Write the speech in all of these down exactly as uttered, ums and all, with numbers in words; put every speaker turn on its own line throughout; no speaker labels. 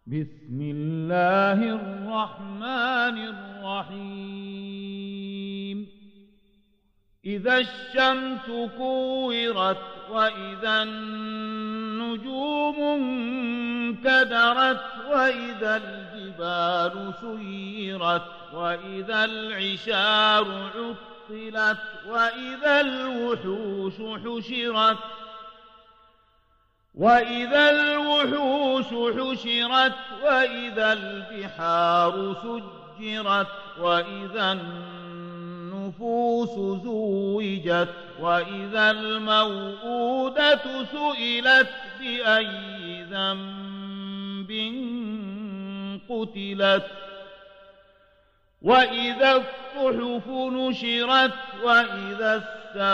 بسم الله الرحمن الرحيم إذا الشمس كورت وإذا النجوم انكدرت وإذا الجبال سيرت وإذا العشار عطلت وإذا الوحوش حشرت وإذا الوحوش حشرت وإذا البحار سجرت وإذا النفوس زوجت وإذا الموءودة سئلت بأي ذنب قتلت وإذا الصحف نشرت وإذا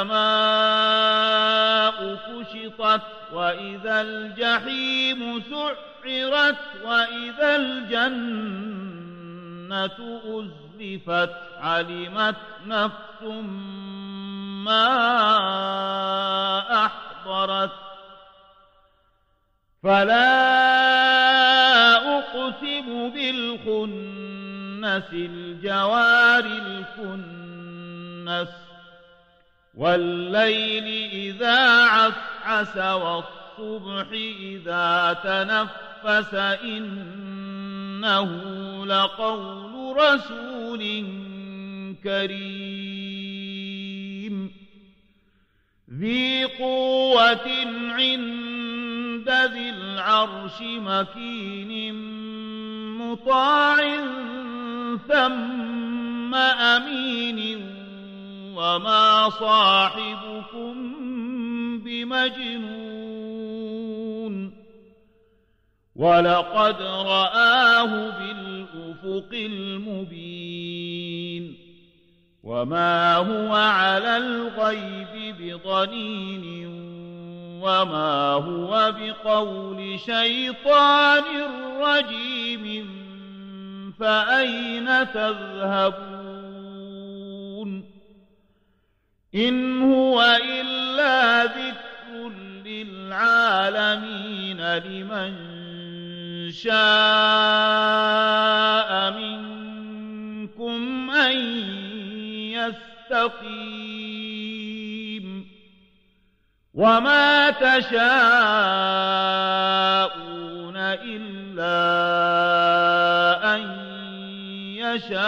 السماء كشطت وإذا الجحيم سعرت وإذا الجنة أزلفت علمت نفس ما أحضرت فلا أقسم بالخنس الجوار الكنس والليل إذا عسعس والصبح إذا تنفس إنه لقول رسول كريم ذي قوة عند ذي العرش مكين مطاع ثم أمين وما صاحبكم بمجنون ولقد رآه بالأفق المبين وما هو على الغيب بضنين وما هو بقول شيطان رجيم فأين تذهبون إن هو إلا ذكر للعالمين لمن شاء منكم أن يستقيم وما تشاءون إلا أن يشاء